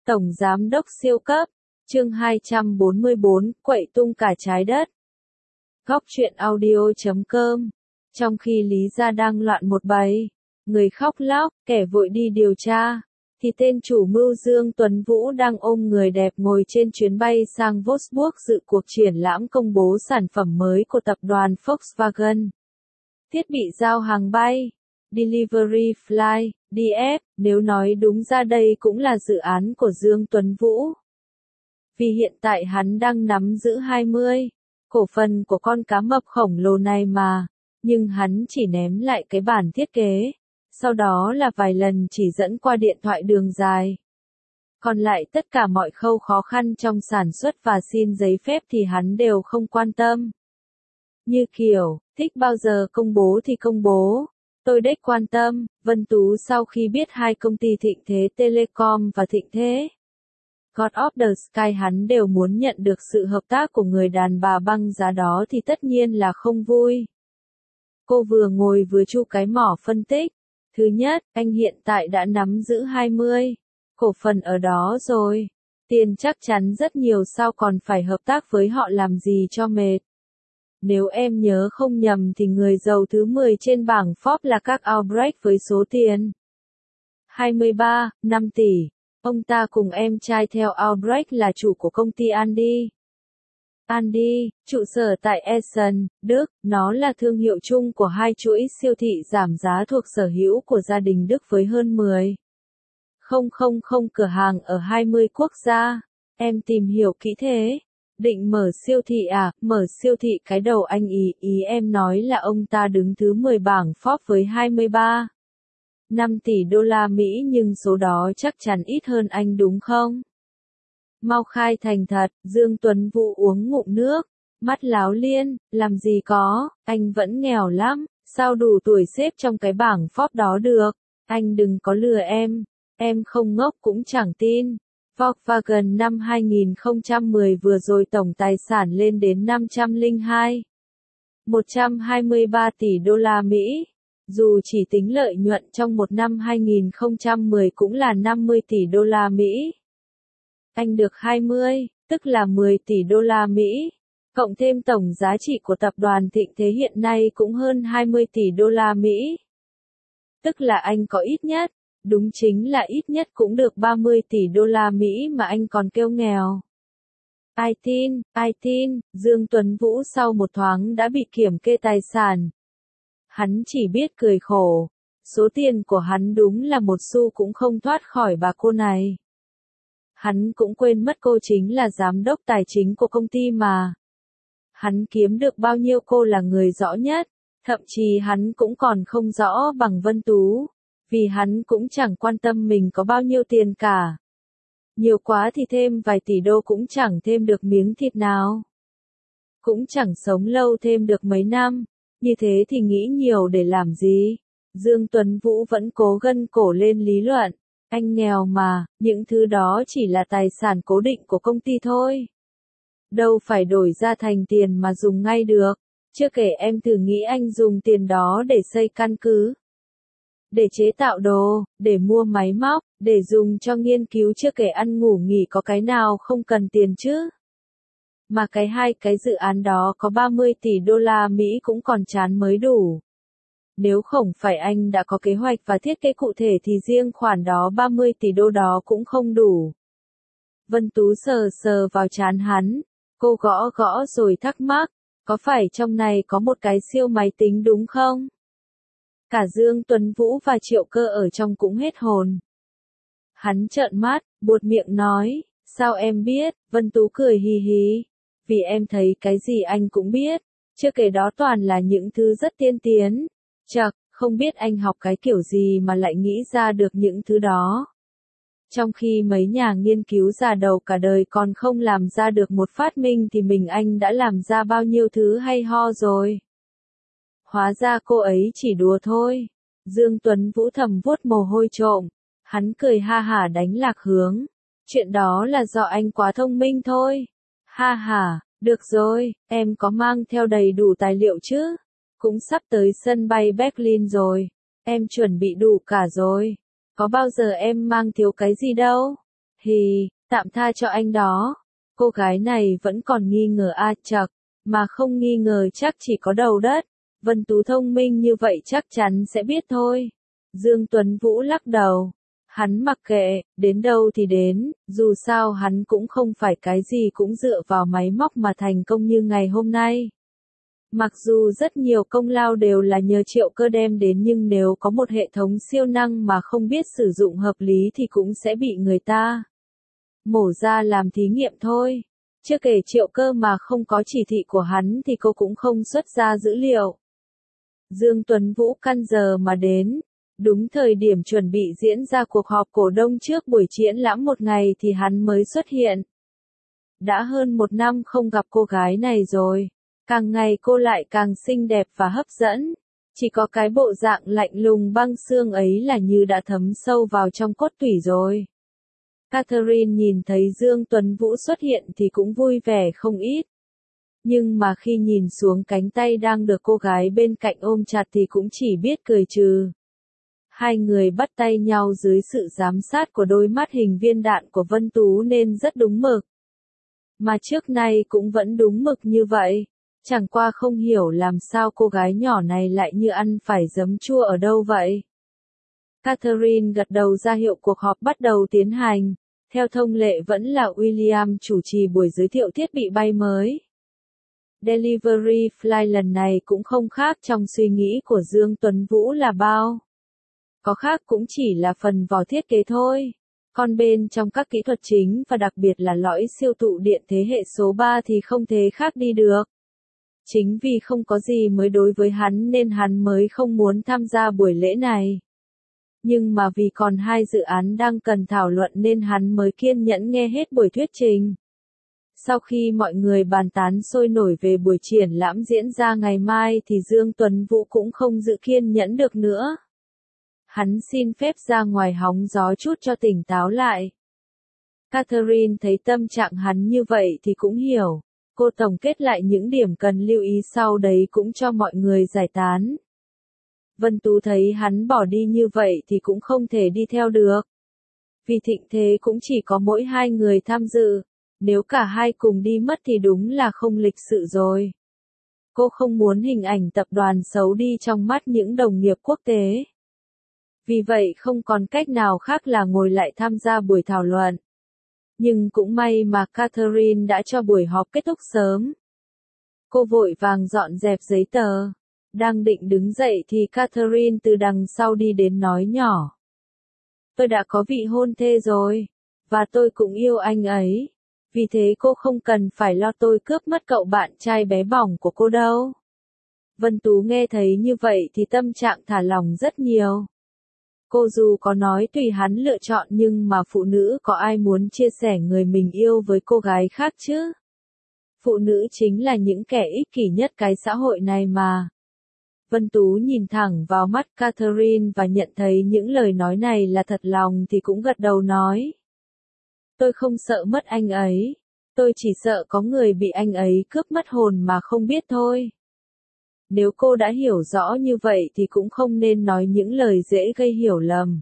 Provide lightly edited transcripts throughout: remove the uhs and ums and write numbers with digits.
Tổng Giám đốc siêu cấp, chương 244, quậy tung cả trái đất. Góc truyện audio.com. Trong khi Lý Gia đang loạn một bầy, người khóc lóc, kẻ vội đi điều tra, thì tên chủ mưu Dương Tuấn Vũ đang ôm người đẹp ngồi trên chuyến bay sang Wolfsburg dự cuộc triển lãm công bố sản phẩm mới của tập đoàn Volkswagen. Thiết bị giao hàng bay, Delivery Fly, DF, nếu nói đúng ra đây cũng là dự án của Dương Tuấn Vũ. Vì hiện tại hắn đang nắm giữ 20 cổ phần của con cá mập khổng lồ này mà, nhưng hắn chỉ ném lại cái bản thiết kế, sau đó là vài lần chỉ dẫn qua điện thoại đường dài. Còn lại tất cả mọi khâu khó khăn trong sản xuất và xin giấy phép thì hắn đều không quan tâm. Như kiểu, thích bao giờ công bố thì công bố. Tôi đếch quan tâm. Vân Tú sau khi biết hai công ty Thịnh Thế Telecom và Thịnh Thế God of the Sky hắn đều muốn nhận được sự hợp tác của người đàn bà băng giá đó thì tất nhiên là không vui. Cô vừa ngồi vừa chu cái mỏ phân tích. Thứ nhất, anh hiện tại đã nắm giữ 20 cổ phần ở đó rồi. Tiền chắc chắn rất nhiều, sao còn phải hợp tác với họ làm gì cho mệt. Nếu em nhớ không nhầm thì người giàu thứ 10 trên bảng Forbes là các Albrecht với số tiền 23,5 tỷ. Ông ta cùng em trai theo Albrecht là chủ của công ty Aldi. Aldi, trụ sở tại Essen, Đức, nó là thương hiệu chung của hai chuỗi siêu thị giảm giá thuộc sở hữu của gia đình Đức với hơn 10,000 cửa hàng ở 20 quốc gia. Em tìm hiểu kỹ thế. Định mở siêu thị à? Mở siêu thị cái đầu anh ý em nói là ông ta đứng thứ 10 bảng Forbes với 23,5 tỷ đô la Mỹ, nhưng số đó chắc chắn ít hơn anh đúng không? Mau khai thành thật. Dương Tuấn Vũ uống ngụm nước, mắt láo liên, làm gì có, anh vẫn nghèo lắm, sao đủ tuổi xếp trong cái bảng Forbes đó được, anh đừng có lừa em không ngốc cũng chẳng tin. Volkswagen năm 2010 vừa rồi tổng tài sản lên đến 123 tỷ đô la Mỹ. Dù chỉ tính lợi nhuận trong một năm 2010 cũng là 50 tỷ đô la Mỹ. Anh được 20, tức là 10 tỷ đô la Mỹ. Cộng thêm tổng giá trị của tập đoàn Thịnh Thế hiện nay cũng hơn 20 tỷ đô la Mỹ. Tức là anh có ít nhất, đúng chính là ít nhất cũng được 30 tỷ đô la Mỹ mà anh còn kêu nghèo. Ai tin, Dương Tuấn Vũ sau một thoáng đã bị kiểm kê tài sản. Hắn chỉ biết cười khổ, số tiền của hắn đúng là một xu cũng không thoát khỏi bà cô này. Hắn cũng quên mất cô chính là giám đốc tài chính của công ty mà. Hắn kiếm được bao nhiêu cô là người rõ nhất, thậm chí hắn cũng còn không rõ bằng Vân Tú. Vì hắn cũng chẳng quan tâm mình có bao nhiêu tiền cả. Nhiều quá thì thêm vài tỷ đô cũng chẳng thêm được miếng thịt nào. Cũng chẳng sống lâu thêm được mấy năm. Như thế thì nghĩ nhiều để làm gì? Dương Tuấn Vũ vẫn cố gân cổ lên lý luận. Anh nghèo mà, những thứ đó chỉ là tài sản cố định của công ty thôi. Đâu phải đổi ra thành tiền mà dùng ngay được. Chưa kể em thử nghĩ anh dùng tiền đó để xây căn cứ, để chế tạo đồ, để mua máy móc, để dùng cho nghiên cứu, chưa kể ăn ngủ nghỉ, có cái nào không cần tiền chứ. Mà hai cái dự án đó có 30 tỷ đô la Mỹ cũng còn chán mới đủ. Nếu không phải anh đã có kế hoạch và thiết kế cụ thể thì riêng khoản đó 30 tỷ đô đó cũng không đủ. Vân Tú sờ vào trán hắn, cô gõ rồi thắc mắc, có phải trong này có một cái siêu máy tính đúng không? Cả Dương Tuấn Vũ và Triệu Cơ ở trong cũng hết hồn. Hắn trợn mắt, buột miệng nói, sao em biết? Vân Tú cười hì hì. Vì em thấy cái gì anh cũng biết, chưa kể đó toàn là những thứ rất tiên tiến. Chậc, không biết anh học cái kiểu gì mà lại nghĩ ra được những thứ đó. Trong khi mấy nhà nghiên cứu già đầu cả đời còn không làm ra được một phát minh thì anh đã làm ra bao nhiêu thứ hay ho rồi. Hóa ra cô ấy chỉ đùa thôi. Dương Tuấn Vũ thầm vuốt mồ hôi trộm. Hắn cười ha hả đánh lạc hướng. Chuyện đó là do anh quá thông minh thôi. Ha hả, được rồi, em có mang theo đầy đủ tài liệu chứ? Cũng sắp tới sân bay Berlin rồi. Em chuẩn bị đủ cả rồi. Có bao giờ em mang thiếu cái gì đâu. Hì, tạm tha cho anh đó. Cô gái này vẫn còn nghi ngờ chậc, mà không nghi ngờ chắc chỉ có đầu đất. Vân Tú thông minh như vậy chắc chắn sẽ biết thôi. Dương Tuấn Vũ lắc đầu. Hắn mặc kệ, đến đâu thì đến, dù sao hắn cũng không phải cái gì cũng dựa vào máy móc mà thành công như ngày hôm nay. Mặc dù rất nhiều công lao đều là nhờ Triệu Cơ đem đến, nhưng nếu có một hệ thống siêu năng mà không biết sử dụng hợp lý thì cũng sẽ bị người ta mổ ra làm thí nghiệm thôi. Chưa kể Triệu Cơ mà không có chỉ thị của hắn thì cô cũng không xuất ra dữ liệu. Dương Tuấn Vũ căn giờ mà đến. Đúng thời điểm chuẩn bị diễn ra cuộc họp cổ đông trước buổi triển lãm một ngày thì hắn mới xuất hiện. Đã hơn 1 năm không gặp cô gái này rồi. Càng ngày cô lại càng xinh đẹp và hấp dẫn. Chỉ có cái bộ dạng lạnh lùng băng xương ấy là như đã thấm sâu vào trong cốt tủy rồi. Catherine nhìn thấy Dương Tuấn Vũ xuất hiện thì cũng vui vẻ không ít. Nhưng mà khi nhìn xuống cánh tay đang được cô gái bên cạnh ôm chặt thì cũng chỉ biết cười trừ. Hai người bắt tay nhau dưới sự giám sát của đôi mắt hình viên đạn của Vân Tú nên rất đúng mực. Mà trước nay cũng vẫn đúng mực như vậy. Chẳng qua không hiểu làm sao cô gái nhỏ này lại như ăn phải giấm chua ở đâu vậy. Catherine gật đầu ra hiệu cuộc họp bắt đầu tiến hành. Theo thông lệ vẫn là William chủ trì buổi giới thiệu thiết bị bay mới. Delivery Fly lần này cũng không khác trong suy nghĩ của Dương Tuấn Vũ là bao. Có khác cũng chỉ là phần vỏ thiết kế thôi. Còn bên trong các kỹ thuật chính và đặc biệt là lõi siêu tụ điện thế hệ số 3 thì không thể khác đi được. Chính vì không có gì mới đối với hắn nên hắn mới không muốn tham gia buổi lễ này. Nhưng mà vì còn 2 dự án đang cần thảo luận nên hắn mới kiên nhẫn nghe hết buổi thuyết trình. Sau khi mọi người bàn tán sôi nổi về buổi triển lãm diễn ra ngày mai thì Dương Tuấn Vũ cũng không giữ kiên nhẫn được nữa. Hắn xin phép ra ngoài hóng gió chút cho tỉnh táo lại. Catherine thấy tâm trạng hắn như vậy thì cũng hiểu. Cô tổng kết lại những điểm cần lưu ý sau đấy cũng cho mọi người giải tán. Vân Tú thấy hắn bỏ đi như vậy thì cũng không thể đi theo được. Vì thịnh thế cũng chỉ có mỗi 2 người tham dự. Nếu cả hai cùng đi mất thì đúng là không lịch sự rồi. Cô không muốn hình ảnh tập đoàn xấu đi trong mắt những đồng nghiệp quốc tế. Vì vậy không còn cách nào khác là ngồi lại tham gia buổi thảo luận. Nhưng cũng may mà Catherine đã cho buổi họp kết thúc sớm. Cô vội vàng dọn dẹp giấy tờ. Đang định đứng dậy thì Catherine từ đằng sau đi đến nói nhỏ. Tôi đã có vị hôn thê rồi. Và tôi cũng yêu anh ấy. Vì thế cô không cần phải lo tôi cướp mất cậu bạn trai bé bỏng của cô đâu. Vân Tú nghe thấy như vậy thì tâm trạng thả lỏng rất nhiều. Cô dù có nói tùy hắn lựa chọn nhưng mà phụ nữ có ai muốn chia sẻ người mình yêu với cô gái khác chứ? Phụ nữ chính là những kẻ ích kỷ nhất cái xã hội này mà. Vân Tú nhìn thẳng vào mắt Catherine và nhận thấy những lời nói này là thật lòng thì cũng gật đầu nói. Tôi không sợ mất anh ấy. Tôi chỉ sợ có người bị anh ấy cướp mất hồn mà không biết thôi. Nếu cô đã hiểu rõ như vậy thì cũng không nên nói những lời dễ gây hiểu lầm.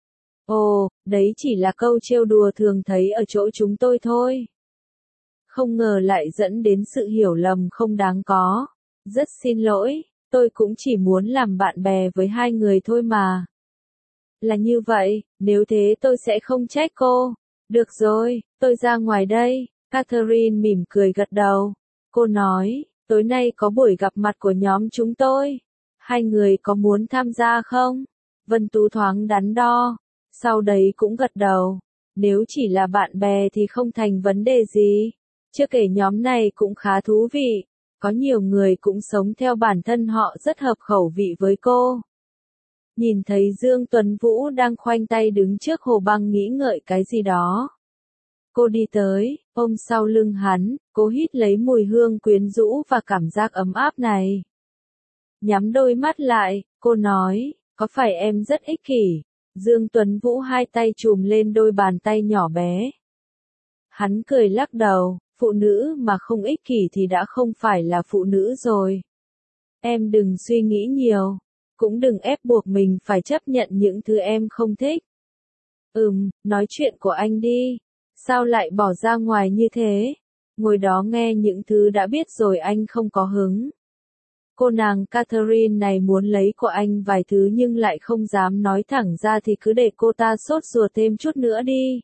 Ồ, đấy chỉ là câu trêu đùa thường thấy ở chỗ chúng tôi thôi. Không ngờ lại dẫn đến sự hiểu lầm không đáng có. Rất xin lỗi, tôi cũng chỉ muốn làm bạn bè với 2 người thôi mà. Là như vậy, nếu thế tôi sẽ không trách cô. Được rồi, tôi ra ngoài đây. Catherine mỉm cười gật đầu. Cô nói, tối nay có buổi gặp mặt của nhóm chúng tôi. 2 người có muốn tham gia không? Vân Tú thoáng đắn đo. Sau đấy cũng gật đầu. Nếu chỉ là bạn bè thì không thành vấn đề gì. Chưa kể nhóm này cũng khá thú vị. Có nhiều người cũng sống theo bản thân họ rất hợp khẩu vị với cô. Nhìn thấy Dương Tuấn Vũ đang khoanh tay đứng trước hồ băng nghĩ ngợi cái gì đó. Cô đi tới, ôm sau lưng hắn, cố hít lấy mùi hương quyến rũ và cảm giác ấm áp này. Nhắm đôi mắt lại, cô nói, có phải em rất ích kỷ? Dương Tuấn Vũ 2 tay chùm lên đôi bàn tay nhỏ bé. Hắn cười lắc đầu, phụ nữ mà không ích kỷ thì đã không phải là phụ nữ rồi. Em đừng suy nghĩ nhiều, cũng đừng ép buộc mình phải chấp nhận những thứ em không thích. Nói chuyện của anh đi. Sao lại bỏ ra ngoài như thế? Ngồi đó nghe những thứ đã biết rồi anh không có hứng. Cô nàng Catherine này muốn lấy của anh vài thứ nhưng lại không dám nói thẳng ra thì cứ để cô ta sốt ruột thêm chút nữa đi.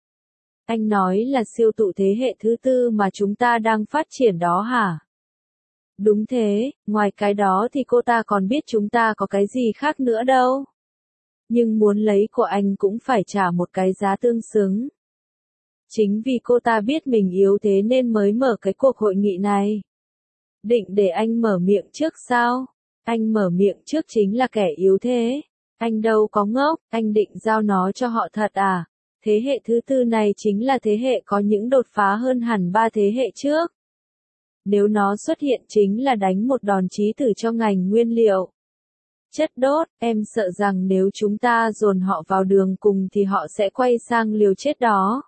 Anh nói là siêu tụ thế hệ thứ tư mà chúng ta đang phát triển đó hả? Đúng thế, ngoài cái đó thì cô ta còn biết chúng ta có cái gì khác nữa đâu. Nhưng muốn lấy của anh cũng phải trả một cái giá tương xứng. Chính vì cô ta biết mình yếu thế nên mới mở cái cuộc hội nghị này. Định để anh mở miệng trước sao? Anh mở miệng trước chính là kẻ yếu thế. Anh đâu có ngốc, anh định giao nó cho họ thật à? Thế hệ thứ tư này chính là thế hệ có những đột phá hơn hẳn 3 thế hệ trước. Nếu nó xuất hiện chính là đánh một đòn chí tử cho ngành nguyên liệu. Chất đốt, em sợ rằng nếu chúng ta dồn họ vào đường cùng thì họ sẽ quay sang liều chết đó.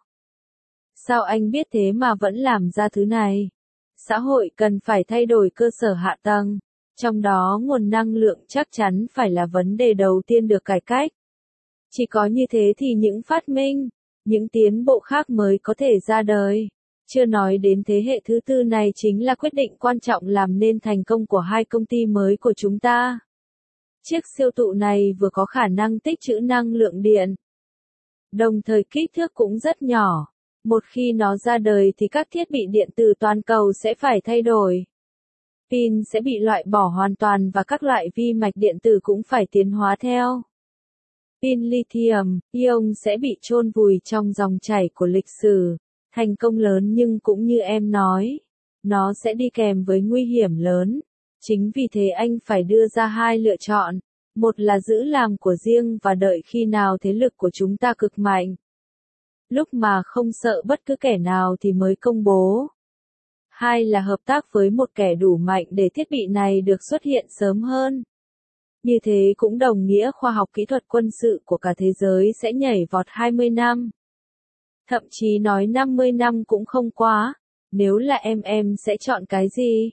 Sao anh biết thế mà vẫn làm ra thứ này? Xã hội cần phải thay đổi cơ sở hạ tầng, trong đó nguồn năng lượng chắc chắn phải là vấn đề đầu tiên được cải cách. Chỉ có như thế thì những phát minh, những tiến bộ khác mới có thể ra đời. Chưa nói đến thế hệ thứ tư này chính là quyết định quan trọng làm nên thành công của hai công ty mới của chúng ta. Chiếc siêu tụ này vừa có khả năng tích trữ năng lượng điện, đồng thời kích thước cũng rất nhỏ. Một khi nó ra đời thì các thiết bị điện tử toàn cầu sẽ phải thay đổi. Pin sẽ bị loại bỏ hoàn toàn và các loại vi mạch điện tử cũng phải tiến hóa theo. Pin lithium, ion sẽ bị chôn vùi trong dòng chảy của lịch sử. Thành công lớn nhưng cũng như em nói, nó sẽ đi kèm với nguy hiểm lớn. Chính vì thế anh phải đưa ra hai lựa chọn. Một là giữ làm của riêng và đợi khi nào thế lực của chúng ta cực mạnh. Lúc mà không sợ bất cứ kẻ nào thì mới công bố. Hai là hợp tác với một kẻ đủ mạnh để thiết bị này được xuất hiện sớm hơn. Như thế cũng đồng nghĩa khoa học kỹ thuật quân sự của cả thế giới sẽ nhảy vọt 20 năm. Thậm chí nói 50 năm cũng không quá. Nếu là em sẽ chọn cái gì?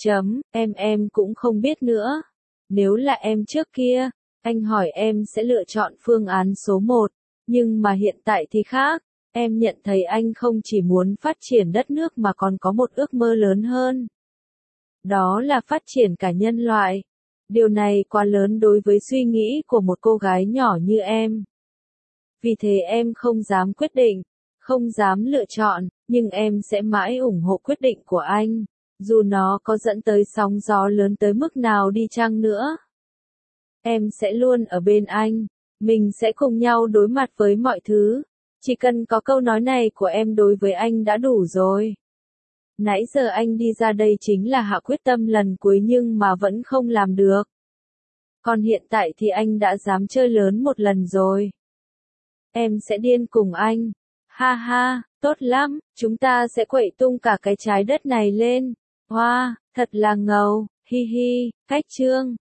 Em cũng không biết nữa. Nếu là em trước kia, anh hỏi em sẽ lựa chọn phương án số 1. Nhưng mà hiện tại thì khác. Em nhận thấy anh không chỉ muốn phát triển đất nước mà còn có một ước mơ lớn hơn. Đó là phát triển cả nhân loại. Điều này quá lớn đối với suy nghĩ của một cô gái nhỏ như em. Vì thế em không dám quyết định, không dám lựa chọn, nhưng em sẽ mãi ủng hộ quyết định của anh, dù nó có dẫn tới sóng gió lớn tới mức nào đi chăng nữa. Em sẽ luôn ở bên anh, mình sẽ cùng nhau đối mặt với mọi thứ. Chỉ cần có câu nói này của em đối với anh đã đủ rồi. Nãy giờ anh đi ra đây chính là hạ quyết tâm lần cuối nhưng mà vẫn không làm được. Còn hiện tại thì anh đã dám chơi lớn một lần rồi. Em sẽ điên cùng anh. Ha ha, tốt lắm, chúng ta sẽ quậy tung cả cái trái đất này lên. Wow, thật là ngầu, hi hi, cách chương.